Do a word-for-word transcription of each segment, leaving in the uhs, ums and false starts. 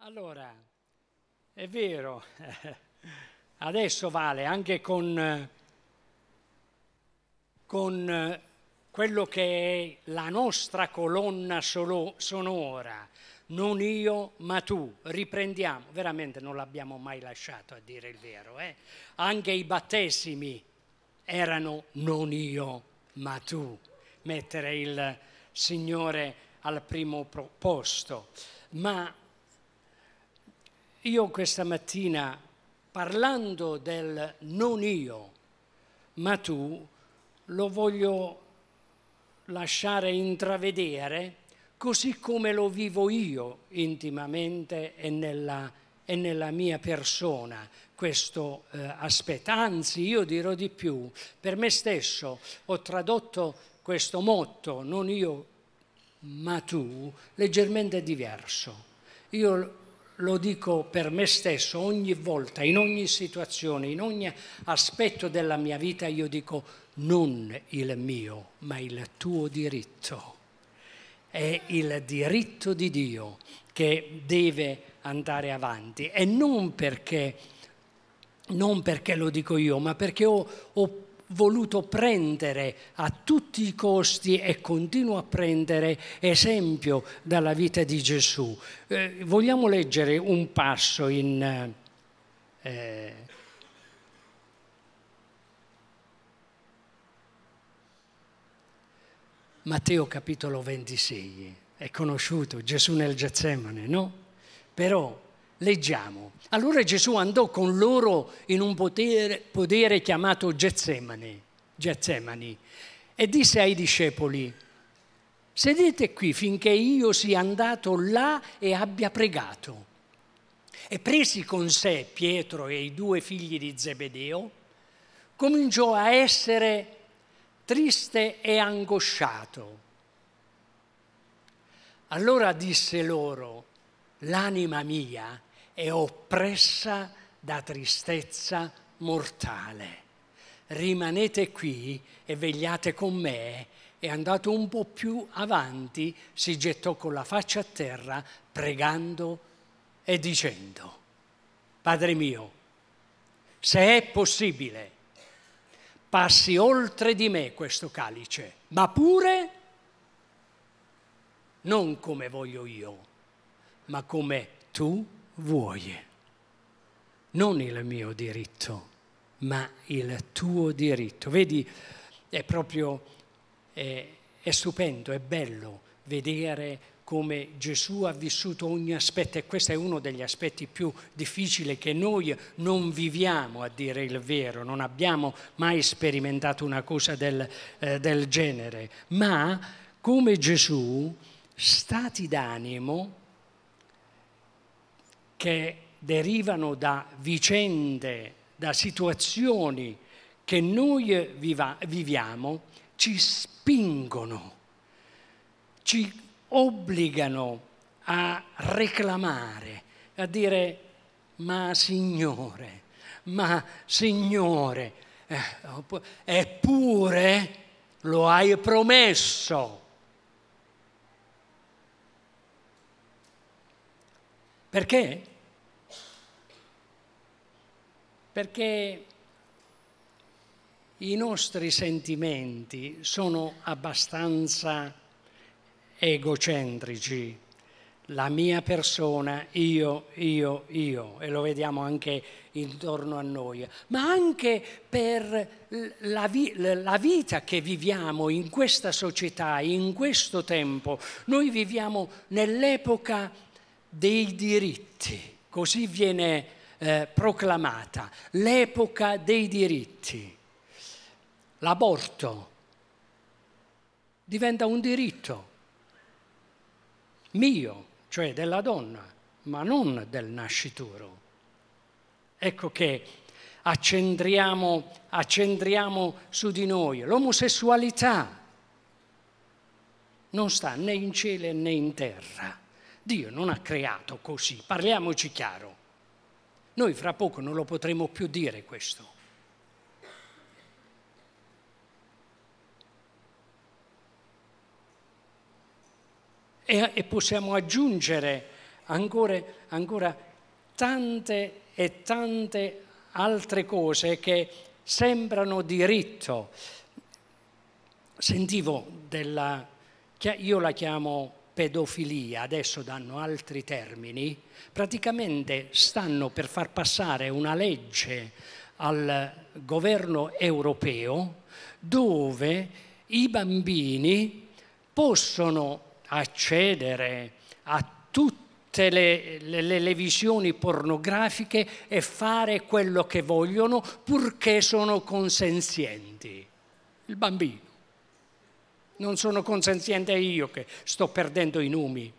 Allora, è vero, adesso vale anche con, con quello che è la nostra colonna solo, sonora, non io ma tu, riprendiamo, veramente non l'abbiamo mai lasciato a dire il vero, eh? Anche i battesimi erano non io ma tu, mettere il Signore al primo posto, ma io questa mattina, parlando del non io, ma tu, lo voglio lasciare intravedere così come lo vivo io intimamente e nella, e nella mia persona, questo eh, aspetto. Anzi, io dirò di più, per me stesso ho tradotto questo motto, non io, ma tu, leggermente diverso. Io lo dico per me stesso ogni volta, in ogni situazione, in ogni aspetto della mia vita, io dico non il mio, ma il tuo diritto. È il diritto di Dio che deve andare avanti e non perché, non perché lo dico io, ma perché ho, ho voluto prendere a tutti i costi e continuo a prendere esempio dalla vita di Gesù. Eh, vogliamo leggere un passo in eh, Matteo capitolo ventisei. È conosciuto Gesù nel Getsemane, no? Però leggiamo. Allora Gesù andò con loro in un podere, podere chiamato Getsemane, Getsemani, e disse ai discepoli: sedete qui finché io sia andato là e abbia pregato. E presi con sé Pietro e i due figli di Zebedeo, cominciò a essere triste e angosciato. Allora disse loro: l'anima mia è oppressa da tristezza mortale. Rimanete qui e vegliate con me. E andato un po' più avanti si gettò con la faccia a terra pregando e dicendo: Padre mio, se è possibile, passi oltre di me questo calice, ma pure non come voglio io, ma come tu vuoi. Non il mio diritto, ma il tuo diritto. Vedi, è proprio, è, è stupendo, è bello vedere come Gesù ha vissuto ogni aspetto, e questo è uno degli aspetti più difficili che noi non viviamo, a dire il vero, non abbiamo mai sperimentato una cosa del, eh, del genere, ma come Gesù, stati d'animo che derivano da vicende, da situazioni che noi viva, viviamo, ci spingono, ci obbligano a reclamare, a dire: ma Signore, ma Signore, eh, eppure lo hai promesso. Perché? Perché i nostri sentimenti sono abbastanza egocentrici, la mia persona, io, io, io, e lo vediamo anche intorno a noi, ma anche per la, vi- la vita che viviamo in questa società, in questo tempo. Noi viviamo nell'epoca dei diritti, così viene eh, proclamata, l'epoca dei diritti. L'aborto diventa un diritto mio, cioè della donna, ma non del nascituro. Ecco che accentriamo, accentriamo su di noi. L'omosessualità non sta né in cielo né in terra. Dio non ha creato così, parliamoci chiaro. Noi fra poco non lo potremo più dire questo. E, e possiamo aggiungere ancora, ancora tante e tante altre cose che sembrano diritto. Sentivo della, io la chiamo pedofilia, adesso danno altri termini, praticamente stanno per far passare una legge al governo europeo dove i bambini possono accedere a tutte le, le, le visioni pornografiche e fare quello che vogliono purché sono consenzienti. Il bambino. Non sono consenziente io che sto perdendo i numi.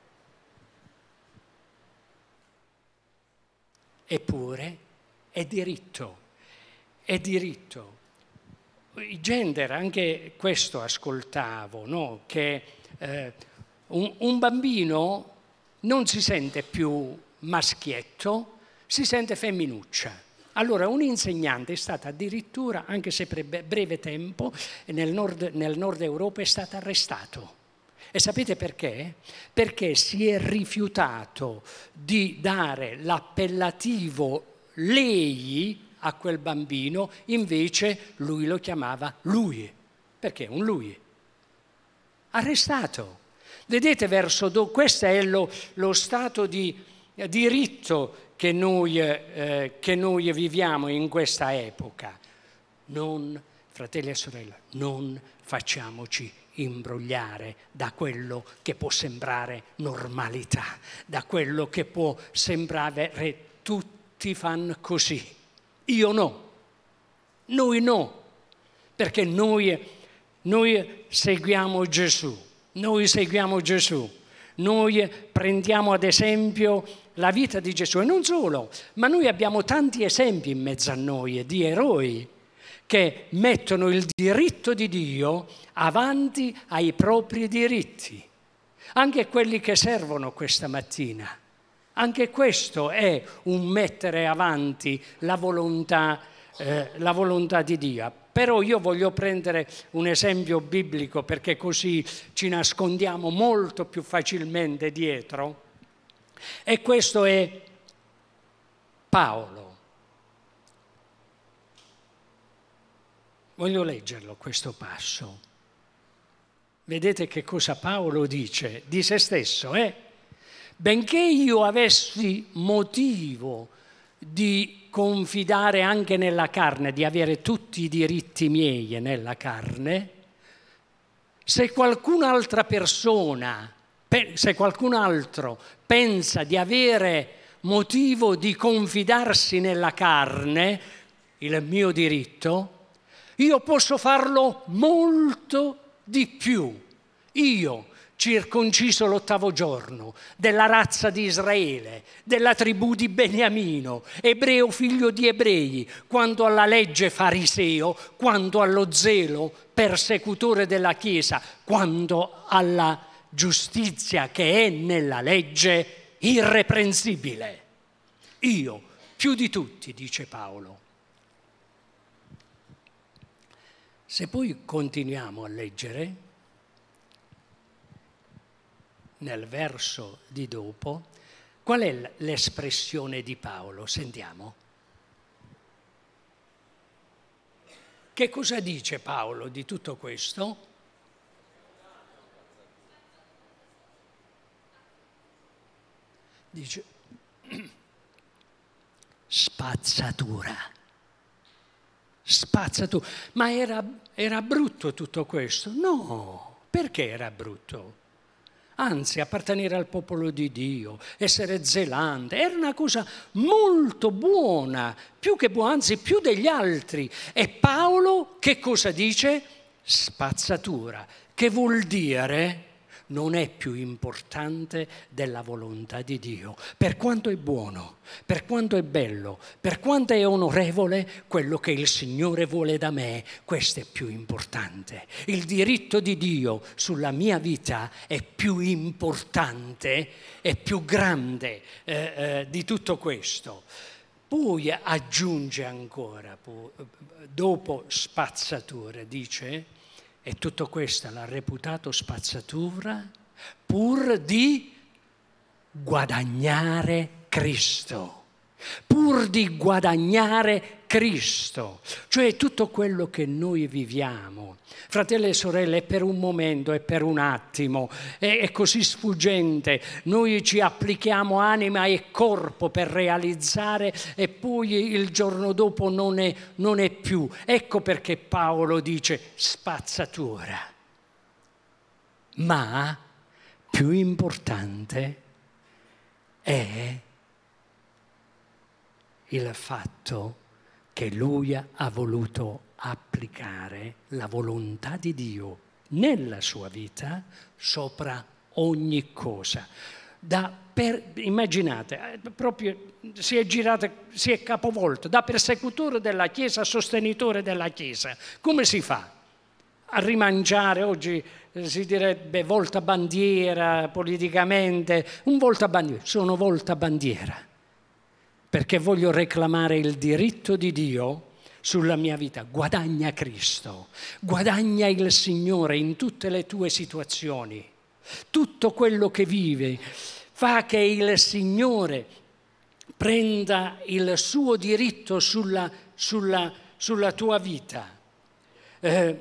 Eppure è diritto, è diritto. I gender, anche questo ascoltavo, no? Che eh, un, un bambino non si sente più maschietto, si sente femminuccia. Allora un insegnante è stato addirittura, anche se per breve tempo, nel nord, nel nord Europa è stato arrestato. E sapete perché? Perché si è rifiutato di dare l'appellativo lei a quel bambino, invece lui lo chiamava lui. Perché? Un lui. Arrestato. Vedete verso dove? Questo è lo, lo stato di diritto che noi, eh, che noi viviamo in questa epoca. Non, fratelli e sorelle, non facciamoci imbrogliare da quello che può sembrare normalità, da quello che può sembrare tutti fanno così. Io no, noi no, perché noi, noi seguiamo Gesù, noi seguiamo Gesù, noi prendiamo ad esempio la vita di Gesù e non solo, ma noi abbiamo tanti esempi in mezzo a noi di eroi che mettono il diritto di Dio avanti ai propri diritti, anche quelli che servono questa mattina. Anche questo è un mettere avanti la volontà, eh, la volontà di Dio. Però io voglio prendere un esempio biblico perché così ci nascondiamo molto più facilmente dietro. E questo è Paolo. Voglio leggerlo questo passo. Vedete che cosa Paolo dice di se stesso, eh? Benché io avessi motivo di confidare anche nella carne, di avere tutti i diritti miei nella carne, se qualcun'altra persona, se qualcun altro pensa di avere motivo di confidarsi nella carne, il mio diritto, io posso farlo molto di più. Io, circonciso l'ottavo giorno, della razza di Israele, della tribù di Beniamino, ebreo figlio di ebrei, quanto alla legge fariseo, quanto allo zelo persecutore della Chiesa, quanto alla giustizia che è nella legge irreprensibile. Io, più di tutti, dice Paolo. Se poi continuiamo a leggere, nel verso di dopo, qual è l'espressione di Paolo? Sentiamo. Che cosa dice Paolo di tutto questo? Dice spazzatura. Spazzatura. Ma era, era brutto tutto questo? No, perché era brutto? Anzi, appartenere al popolo di Dio, essere zelante, era una cosa molto buona, più che buona, anzi più degli altri. E Paolo che cosa dice? Spazzatura, che vuol dire non è più importante della volontà di Dio. Per quanto è buono, per quanto è bello, per quanto è onorevole, quello che il Signore vuole da me, questo è più importante. Il diritto di Dio sulla mia vita è più importante, è più grande eh, eh, di tutto questo. Poi aggiunge ancora, dopo spazzatura, dice... E tutto questo l'ha reputato spazzatura pur di guadagnare Cristo. Pur di guadagnare Cristo, cioè tutto quello che noi viviamo, fratelli e sorelle, è per un momento, è per un attimo, è, è così sfuggente, noi ci applichiamo anima e corpo per realizzare e poi il giorno dopo non è, non è più. Ecco perché Paolo dice spazzatura. Ma più importante è il fatto che lui ha voluto applicare la volontà di Dio nella sua vita sopra ogni cosa. Da per, immaginate, proprio si è girato, si è capovolto, da persecutore della Chiesa a sostenitore della Chiesa. Come si fa a rimangiare? Oggi si direbbe voltabandiera politicamente, un voltabandiera, sono voltabandiera. Perché voglio reclamare il diritto di Dio sulla mia vita. Guadagna Cristo, guadagna il Signore in tutte le tue situazioni. Tutto quello che vivi fa che il Signore prenda il suo diritto sulla, sulla, sulla tua vita. Eh,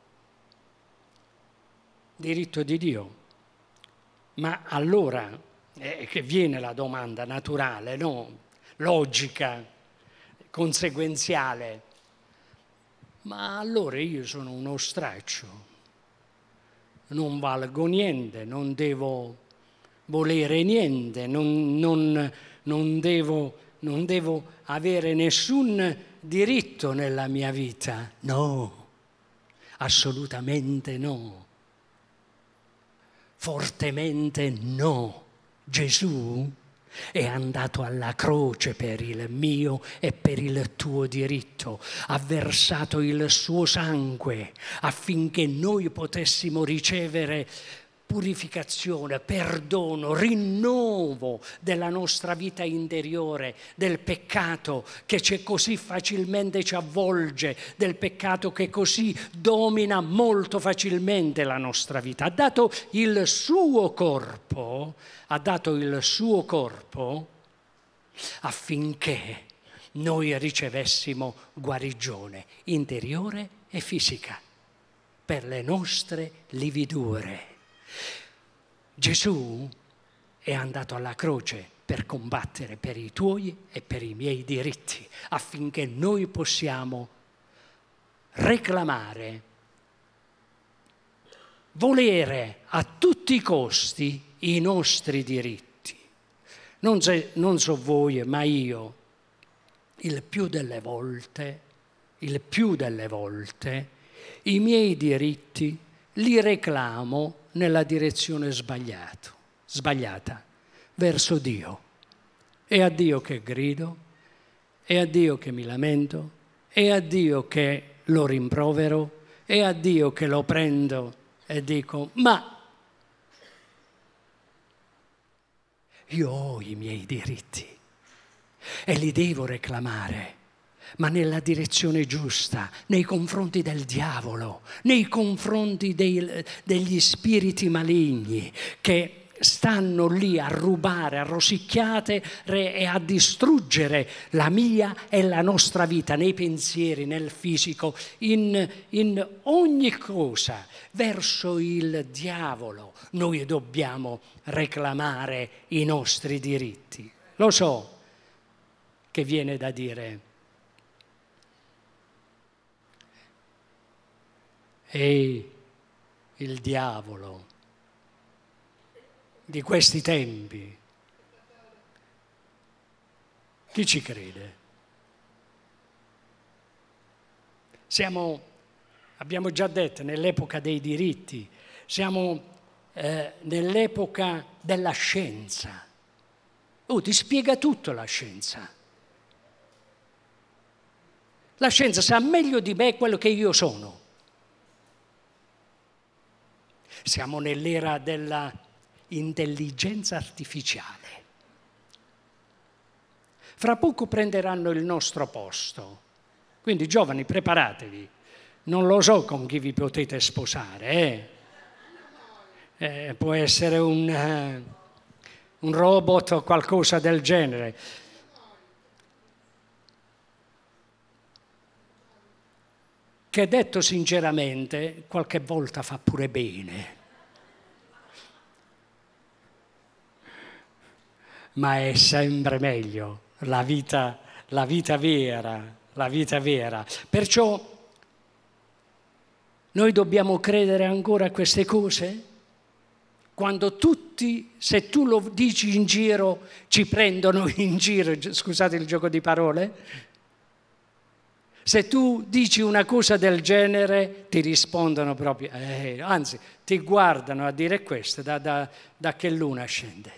diritto di Dio. Ma allora, eh, che viene la domanda naturale, no? Logica, conseguenziale. Ma allora io sono uno straccio, non valgo niente, non devo volere niente, non, non, non, devo, non devo avere nessun diritto nella mia vita. No, assolutamente no. Fortemente no. Gesù è andato alla croce per il mio e per il tuo diritto, ha versato il suo sangue affinché noi potessimo ricevere purificazione, perdono, rinnovo della nostra vita interiore, del peccato che ci così facilmente ci avvolge, del peccato che così domina molto facilmente la nostra vita. Ha dato il suo corpo, ha dato il suo corpo affinché noi ricevessimo guarigione interiore e fisica per le nostre lividure. Gesù è andato alla croce per combattere per i tuoi e per i miei diritti, affinché noi possiamo reclamare, volere a tutti i costi i nostri diritti. Non, se, non so voi, ma io, il più delle volte, il più delle volte, i miei diritti li reclamo nella direzione sbagliato, sbagliata, verso Dio. È a Dio che grido, è a Dio che mi lamento, è a Dio che lo rimprovero, è a Dio che lo prendo e dico, ma io ho i miei diritti e li devo reclamare, ma nella direzione giusta, nei confronti del diavolo, nei confronti dei, degli spiriti maligni che stanno lì a rubare, a rosicchiate e a distruggere la mia e la nostra vita, nei pensieri, nel fisico, in, in ogni cosa. Verso il diavolo noi dobbiamo reclamare i nostri diritti. Lo so che viene da dire, e il diavolo di questi tempi, chi ci crede? Siamo, abbiamo già detto, nell'epoca dei diritti, siamo eh, nell'epoca della scienza. Oh, ti spiega tutto la scienza. La scienza sa meglio di me quello che io sono. Siamo nell'era della intelligenza artificiale. Fra poco prenderanno il nostro posto. Quindi giovani, preparatevi. Non lo so con chi vi potete sposare. Eh? Eh, può essere un, uh, un robot o qualcosa del genere. Che detto sinceramente, qualche volta fa pure bene. Ma è sempre meglio la vita, la vita vera, la vita vera. Perciò noi dobbiamo credere ancora a queste cose? Quando tutti, se tu lo dici in giro, ci prendono in giro, scusate il gioco di parole? Se tu dici una cosa del genere, ti rispondono proprio, eh, anzi, ti guardano a dire questo, da, da, da che luna scende.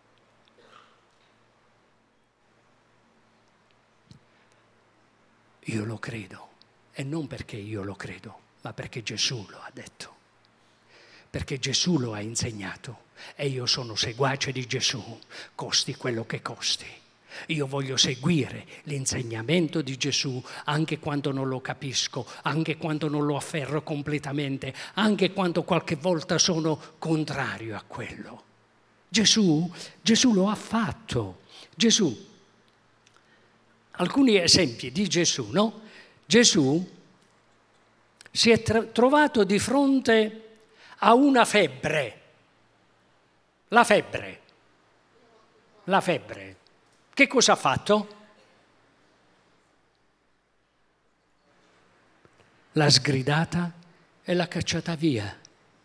Io lo credo, e non perché io lo credo, ma perché Gesù lo ha detto. Perché Gesù lo ha insegnato e io sono seguace di Gesù, costi quello che costi. Io voglio seguire l'insegnamento di Gesù anche quando non lo capisco, anche quando non lo afferro completamente, anche quando qualche volta sono contrario a quello. Gesù, Gesù lo ha fatto. Gesù, alcuni esempi di Gesù, no? Gesù si è tra- trovato di fronte a una febbre, la febbre, la febbre. Che cosa ha fatto? L'ha sgridata e l'ha cacciata via.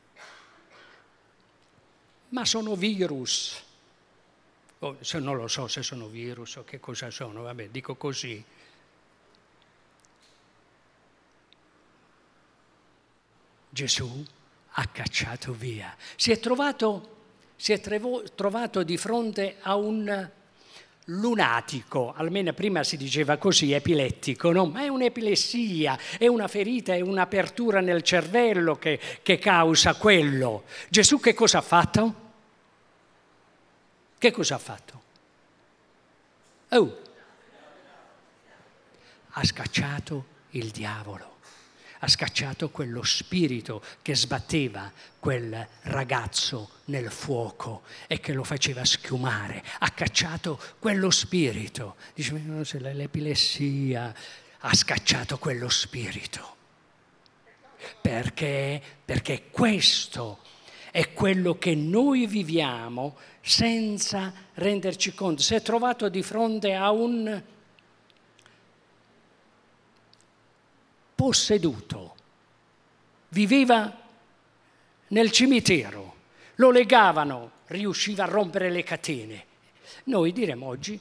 Ma sono virus. Oh, se non lo so se sono virus o che cosa sono, vabbè, dico così. Gesù ha cacciato via. Si è trovato, si è trevo, trovato di fronte a un lunatico, almeno prima si diceva così, epilettico, no? Ma è un'epilessia, è una ferita, è un'apertura nel cervello che, che causa quello. Gesù che cosa ha fatto? Che cosa ha fatto? Oh! Ha scacciato il diavolo. Ha scacciato quello spirito che sbatteva quel ragazzo nel fuoco e che lo faceva schiumare. Ha cacciato quello spirito. Dice, ma non so, l'epilessia. Ha scacciato quello spirito. Perché? Perché questo è quello che noi viviamo senza renderci conto. Si è trovato di fronte a un posseduto, viveva nel cimitero, lo legavano, riusciva a rompere le catene. Noi diremo oggi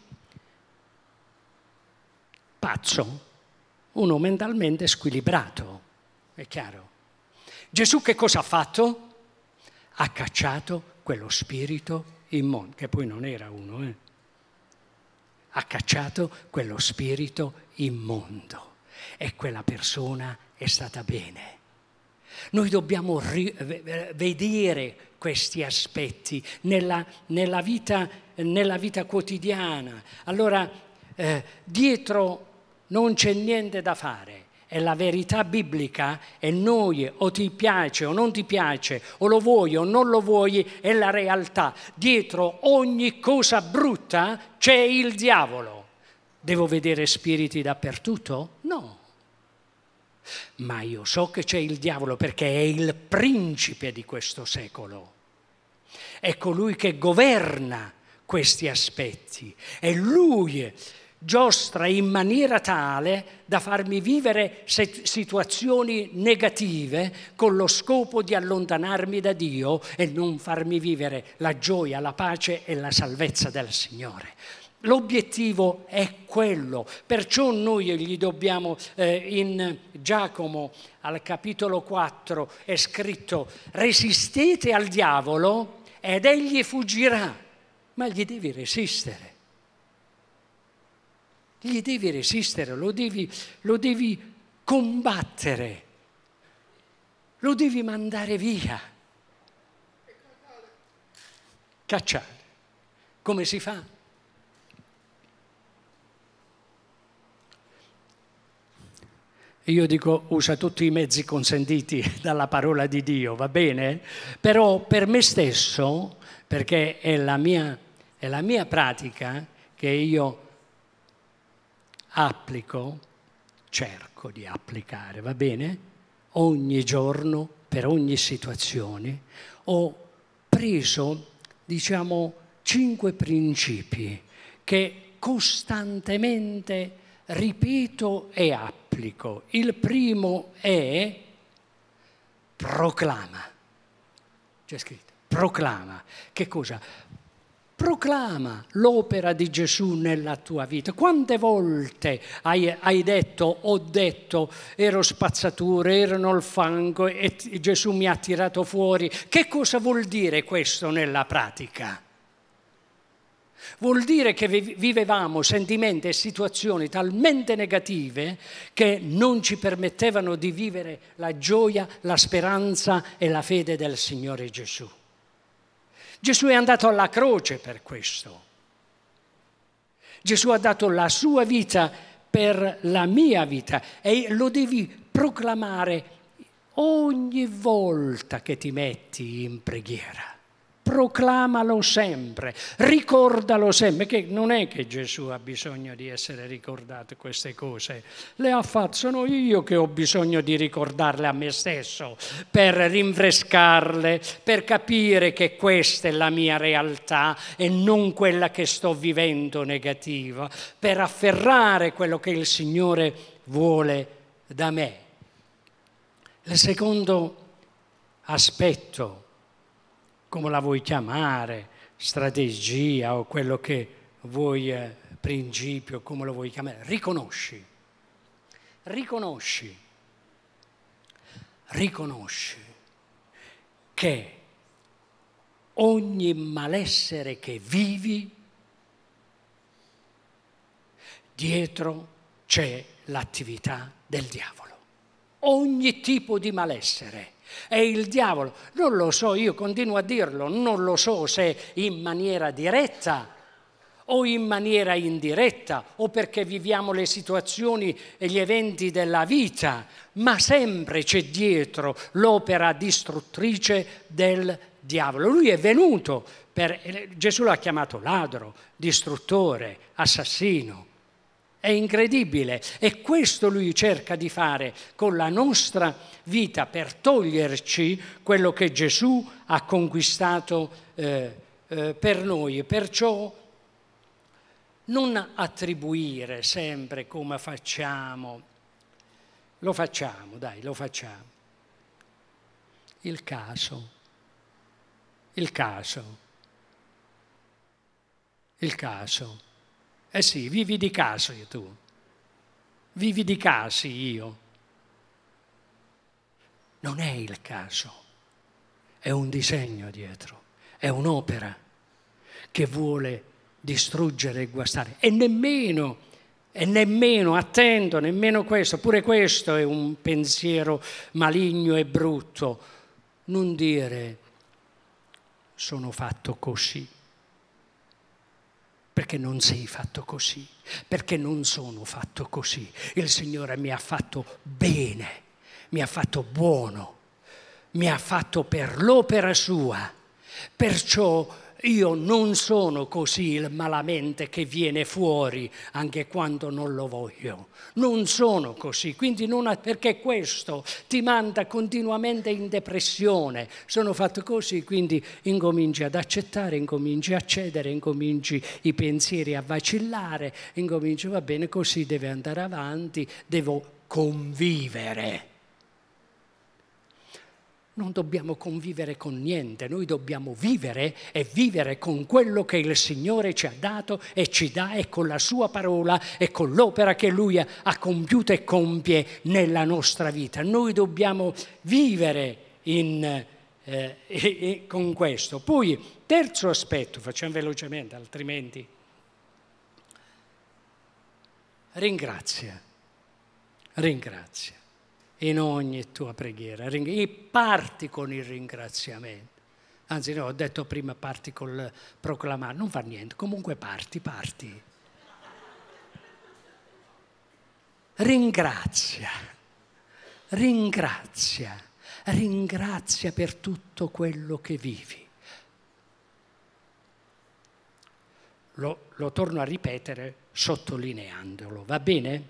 pazzo, uno mentalmente squilibrato, è chiaro. Gesù che cosa ha fatto? Ha cacciato quello spirito immondo, che poi non era uno, eh? Ha cacciato quello spirito immondo. E quella persona è stata bene. Noi dobbiamo ri- vedere questi aspetti nella, nella, vita, nella vita quotidiana. Allora, eh, dietro non c'è niente da fare. È la verità biblica e noi o ti piace o non ti piace, o lo vuoi o non lo vuoi, è la realtà. Dietro ogni cosa brutta c'è il diavolo. Devo vedere spiriti dappertutto? No. Ma io so che c'è il diavolo perché è il principe di questo secolo. È colui che governa questi aspetti. E lui giostra in maniera tale da farmi vivere situazioni negative con lo scopo di allontanarmi da Dio e non farmi vivere la gioia, la pace e la salvezza del Signore. L'obiettivo è quello, perciò noi gli dobbiamo, eh, in Giacomo al capitolo quattro è scritto: resistete al diavolo ed egli fuggirà, ma gli devi resistere. Gli devi resistere, lo devi, lo devi combattere, lo devi mandare via. Cacciare. Come si fa? Io dico, usa tutti i mezzi consentiti dalla parola di Dio, va bene? Però per me stesso, perché è la mia è la mia pratica che io applico, cerco di applicare, va bene? Ogni giorno, per ogni situazione, ho preso, diciamo, cinque principi che costantemente ripeto e applico. Il primo è proclama. C'è scritto, proclama. Che cosa? Proclama l'opera di Gesù nella tua vita. Quante volte hai, hai detto, ho detto, ero spazzatura, ero nel fango e Gesù mi ha tirato fuori. Che cosa vuol dire questo nella pratica? Vuol dire che vivevamo sentimenti e situazioni talmente negative che non ci permettevano di vivere la gioia, la speranza e la fede del Signore Gesù. Gesù è andato alla croce per questo. Gesù ha dato la sua vita per la mia vita e lo devi proclamare ogni volta che ti metti in preghiera. Proclamalo sempre, ricordalo sempre, che non è che Gesù ha bisogno di essere ricordato queste cose, le ha fatte, sono io che ho bisogno di ricordarle a me stesso, per rinfrescarle, per capire che questa è la mia realtà e non quella che sto vivendo negativa, per afferrare quello che il Signore vuole da me. Il secondo aspetto, come la vuoi chiamare, strategia o quello che vuoi, eh, principio, come lo vuoi chiamare, riconosci, riconosci, riconosci che ogni malessere che vivi, dietro c'è l'attività del diavolo. Ogni tipo di malessere. È il diavolo, non lo so, io continuo a dirlo, non lo so se in maniera diretta o in maniera indiretta o perché viviamo le situazioni e gli eventi della vita, ma sempre c'è dietro l'opera distruttrice del diavolo. Lui è venuto, per, Gesù l'ha chiamato ladro, distruttore, assassino. È incredibile e questo lui cerca di fare con la nostra vita per toglierci quello che Gesù ha conquistato eh, eh, per noi. Perciò non attribuire sempre come facciamo, lo facciamo, dai, lo facciamo. Il caso, il caso, il caso. Eh sì, vivi di caso tu, vivi di casi io. Non è il caso, è un disegno dietro, è un'opera che vuole distruggere e guastare. E nemmeno, e nemmeno, attento, nemmeno questo, pure questo è un pensiero maligno e brutto. Non dire sono fatto così. Perché non sei fatto così, perché non sono fatto così. Il Signore mi ha fatto bene, mi ha fatto buono, mi ha fatto per l'opera sua. Perciò io non sono così il malamente che viene fuori anche quando non lo voglio. Non sono così, quindi non ha, perché questo ti manda continuamente in depressione. Sono fatto così, quindi incominci ad accettare, incominci a cedere, incominci i pensieri a vacillare, incominci, va bene, così deve andare avanti, devo convivere. Non dobbiamo convivere con niente, noi dobbiamo vivere e vivere con quello che il Signore ci ha dato e ci dà e con la sua parola e con l'opera che Lui ha compiuto e compie nella nostra vita. Noi dobbiamo vivere in, eh, e, e con questo. Poi, terzo aspetto, facciamo velocemente, altrimenti. Ringrazia, ringrazia. In ogni tua preghiera, e parti con il ringraziamento. Anzi no, ho detto prima parti col proclamare, non fa niente, comunque parti, parti. Ringrazia, ringrazia, ringrazia per tutto quello che vivi. lo, lo torno a ripetere sottolineandolo, va bene?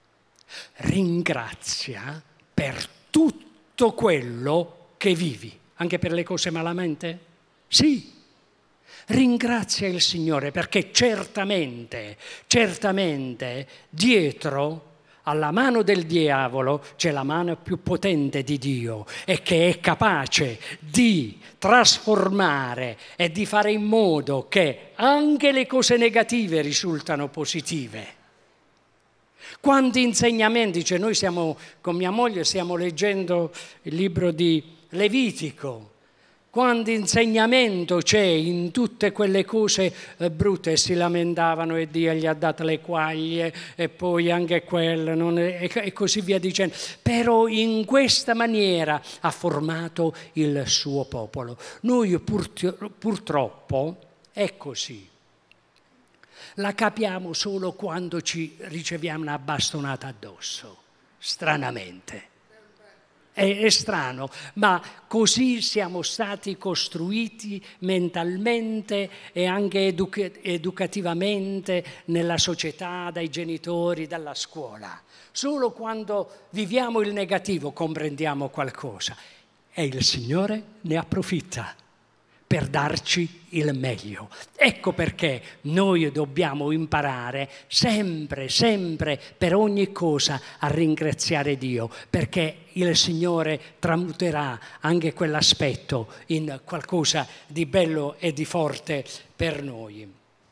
Ringrazia per tutto quello che vivi, anche per le cose malamente? Sì. Ringrazia il Signore perché certamente, certamente dietro alla mano del diavolo c'è la mano più potente di Dio e che è capace di trasformare e di fare in modo che anche le cose negative risultano positive. Quanti insegnamenti, cioè noi siamo con mia moglie stiamo leggendo il libro di Levitico. Quanto insegnamento c'è in tutte quelle cose eh, brutte, e si lamentavano e Dio gli ha dato le quaglie e poi anche quello non è, e, e così via dicendo. Però in questa maniera ha formato il suo popolo. Noi pur, purtroppo è così. La capiamo solo quando ci riceviamo una bastonata addosso, stranamente. È strano, ma così siamo stati costruiti mentalmente e anche educa- educativamente nella società, dai genitori, dalla scuola. Solo quando viviamo il negativo comprendiamo qualcosa e il Signore ne approfitta per darci il meglio. Ecco perché noi dobbiamo imparare sempre, sempre, per ogni cosa a ringraziare Dio, perché il Signore tramuterà anche quell'aspetto in qualcosa di bello e di forte per noi.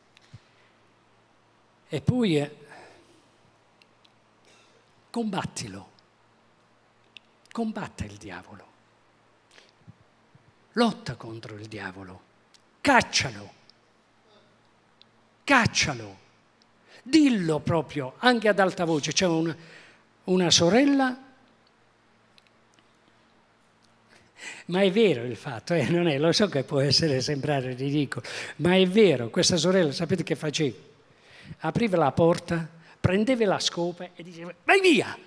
E poi eh, combattilo, combatta il diavolo. Lotta contro il diavolo, caccialo, caccialo, dillo proprio, anche ad alta voce. C'è una, una sorella, ma è vero il fatto, eh? Non è, lo so che può essere sembrare ridicolo, ma è vero, questa sorella, sapete che faceva? Apriva la porta, prendeva la scopa e diceva, vai via!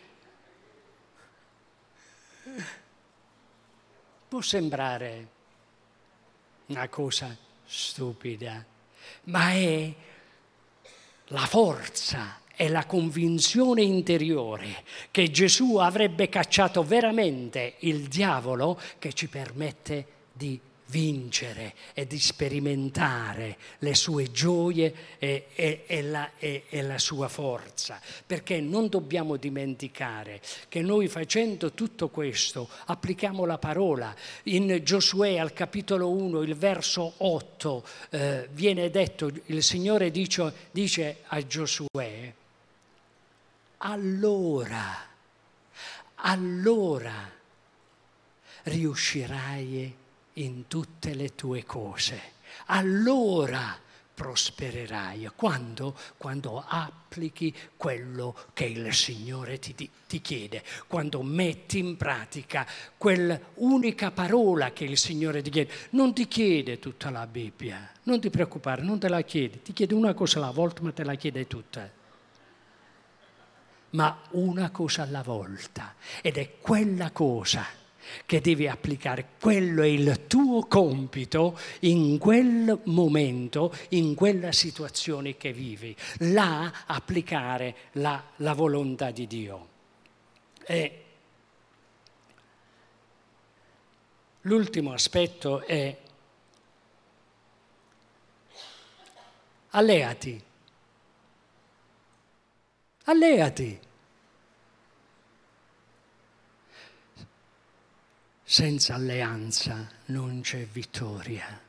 Può sembrare una cosa stupida, ma è la forza e la convinzione interiore che Gesù avrebbe cacciato veramente il diavolo che ci permette di vincere e di sperimentare le sue gioie e, e, e, la, e, e la sua forza, perché non dobbiamo dimenticare che noi facendo tutto questo applichiamo la parola. In Giosuè al capitolo uno, il verso otto, eh, viene detto, il Signore dice, dice a Giosuè, allora, allora riuscirai in tutte le tue cose, allora prospererai. Quando? Quando applichi quello che il Signore ti, ti chiede, quando metti in pratica quell'unica parola che il Signore ti chiede. Non ti chiede tutta la Bibbia, non ti preoccupare, non te la chiede, ti chiede una cosa alla volta, ma te la chiede tutta. Ma una cosa alla volta, ed è quella cosa che devi applicare, quello è il tuo compito in quel momento, in quella situazione che vivi, là applicare la, la volontà di Dio. E l'ultimo aspetto è alleati, alleati. Senza alleanza non c'è vittoria.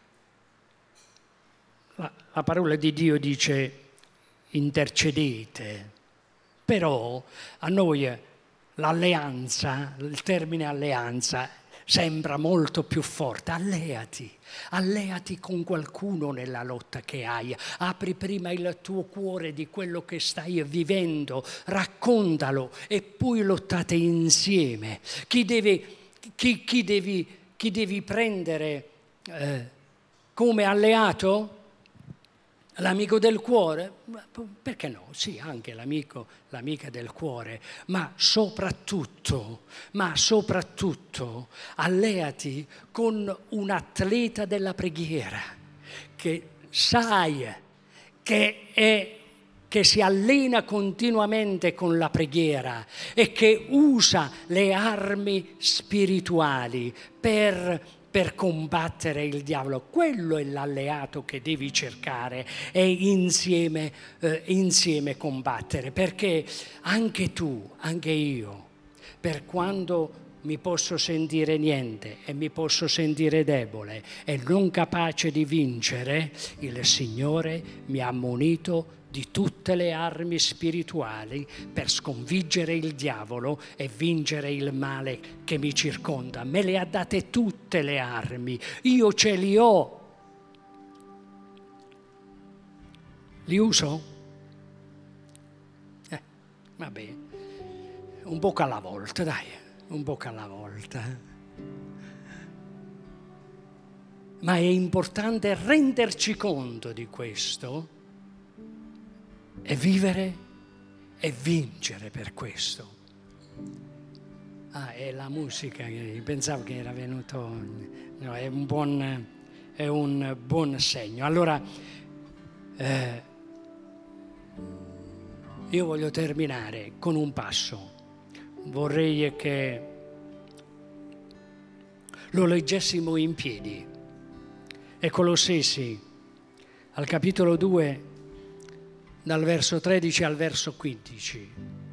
La, la parola di Dio dice intercedete, però a noi l'alleanza, il termine alleanza sembra molto più forte. Alleati, alleati con qualcuno nella lotta che hai. Apri prima il tuo cuore di quello che stai vivendo, raccontalo e poi lottate insieme. Chi deve Chi, chi, devi, chi devi prendere eh, come alleato? L'amico del cuore? Perché no? Sì, anche l'amico, l'amica del cuore, ma soprattutto, ma soprattutto alleati con un atleta della preghiera che sai che è che si allena continuamente con la preghiera e che usa le armi spirituali per, per combattere il diavolo. Quello è l'alleato che devi cercare e insieme, eh, insieme combattere, perché anche tu, anche io, per quando mi posso sentire niente e mi posso sentire debole e non capace di vincere, il Signore mi ha munito di tutte le armi spirituali per sconfiggere il diavolo e vincere il male che mi circonda. Me le ha date tutte le armi, io ce li ho. Li uso? Eh, vabbè, un poco alla volta, dai, un poco alla volta. Ma è importante renderci conto di questo e vivere e vincere per questo. Ah, è la musica, pensavo che era venuto, no, è un buon, è un buon segno. Allora, eh, io voglio terminare con un passo. Vorrei che lo leggessimo in piedi. È Colossesi, al capitolo due, dal verso tredici al verso quindici.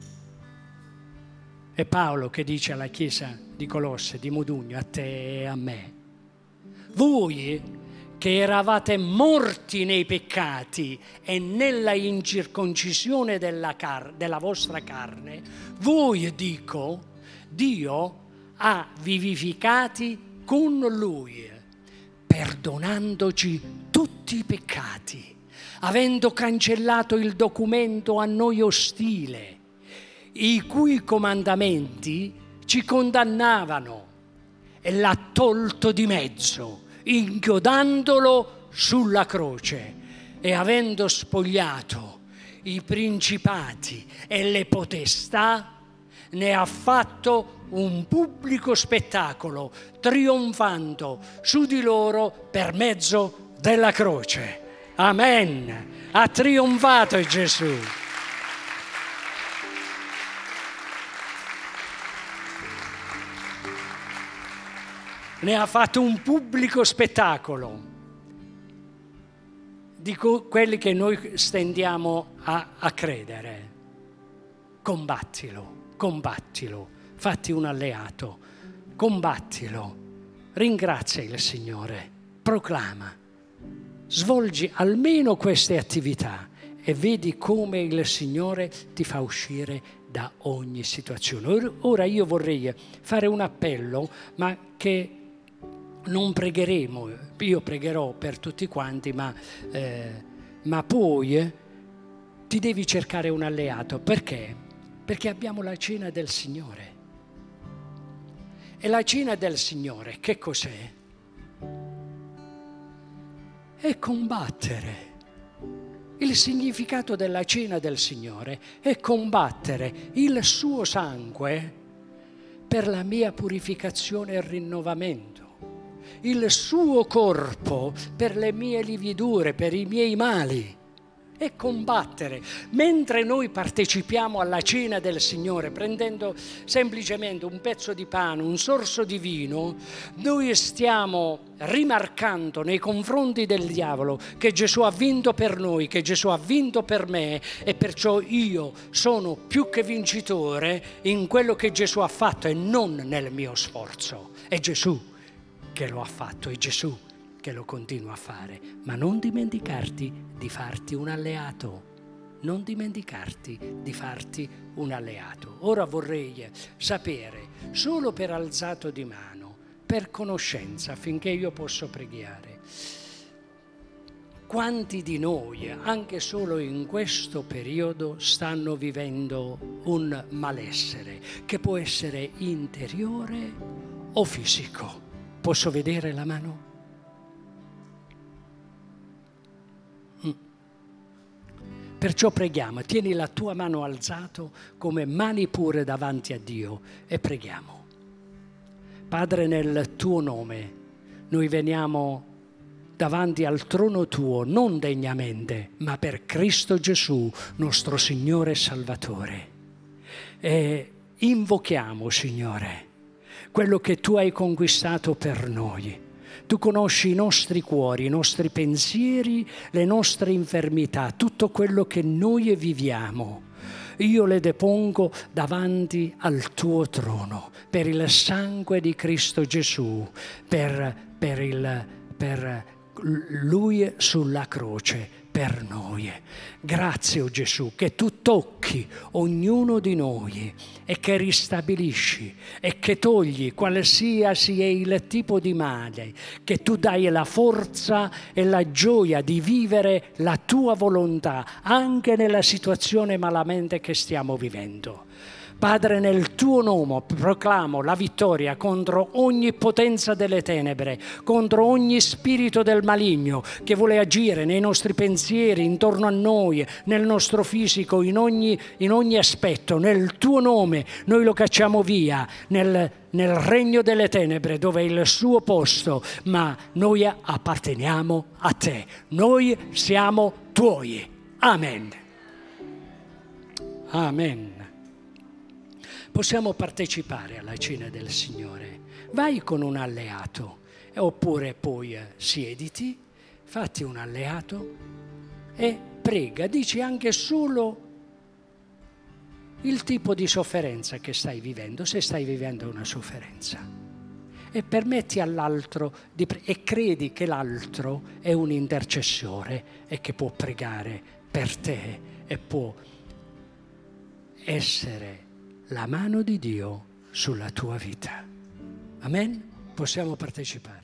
È Paolo che dice alla chiesa di Colosse, di Modugno, a te e a me: voi che eravate morti nei peccati e nella incirconcisione della, car- della vostra carne, voi, dico, Dio ha vivificati con Lui, perdonandoci tutti i peccati, avendo cancellato il documento a noi ostile, i cui comandamenti ci condannavano, e l'ha tolto di mezzo, inchiodandolo sulla croce, e avendo spogliato i principati e le potestà, ne ha fatto un pubblico spettacolo, trionfando su di loro per mezzo della croce. Amen. Ha trionfato Gesù. Ne ha fatto un pubblico spettacolo di quelli che noi stendiamo a, a credere. Combattilo, combattilo, fatti un alleato, combattilo, ringrazia il Signore, proclama. Svolgi almeno queste attività e vedi come il Signore ti fa uscire da ogni situazione. Ora io vorrei fare un appello, ma che non pregheremo, io pregherò per tutti quanti, ma, eh, ma poi eh, ti devi cercare un alleato. Perché? Perché abbiamo la cena del Signore. E la cena del Signore che cos'è? È combattere. Il significato della cena del Signore è combattere il suo sangue per la mia purificazione e rinnovamento, il suo corpo per le mie lividure, per i miei mali. E combattere. Mentre noi partecipiamo alla cena del Signore, prendendo semplicemente un pezzo di pane, un sorso di vino, noi stiamo rimarcando nei confronti del diavolo che Gesù ha vinto per noi, che Gesù ha vinto per me, e perciò io sono più che vincitore in quello che Gesù ha fatto e non nel mio sforzo. È Gesù che lo ha fatto, è Gesù che lo continua a fare. Ma non dimenticarti di farti un alleato, non dimenticarti di farti un alleato. Ora vorrei sapere, solo per alzato di mano, per conoscenza, affinché io possa pregare, quanti di noi, anche solo in questo periodo, stanno vivendo un malessere, che può essere interiore o fisico? Posso vedere la mano? Perciò preghiamo, tieni la tua mano alzato come mani pure davanti a Dio e preghiamo. Padre, nel tuo nome noi veniamo davanti al trono tuo, non degnamente, ma per Cristo Gesù, nostro Signore e Salvatore. E invochiamo, Signore, quello che tu hai conquistato per noi. Tu conosci i nostri cuori, i nostri pensieri, le nostre infermità, tutto quello che noi viviamo. Io le depongo davanti al tuo trono, per il sangue di Cristo Gesù, per, per, il, per Lui sulla croce, per noi. Grazie, oh Gesù, che tu tocchi ognuno di noi e che ristabilisci e che togli qualsiasi è il tipo di male, che tu dai la forza e la gioia di vivere la tua volontà anche nella situazione malamente che stiamo vivendo. Padre, nel tuo nome proclamo la vittoria contro ogni potenza delle tenebre, contro ogni spirito del maligno che vuole agire nei nostri pensieri, intorno a noi, nel nostro fisico, in ogni, in ogni aspetto. Nel tuo nome noi lo cacciamo via, nel, nel regno delle tenebre dove è il suo posto, ma noi apparteniamo a te. Noi siamo tuoi. Amen. Amen. Possiamo partecipare alla cena del Signore. Vai con un alleato, oppure poi siediti, fatti un alleato e prega. Dici anche solo il tipo di sofferenza che stai vivendo, se stai vivendo una sofferenza. E permetti all'altro di pre- e credi che l'altro è un intercessore e che può pregare per te e può essere la mano di Dio sulla tua vita. Amen? Possiamo partecipare.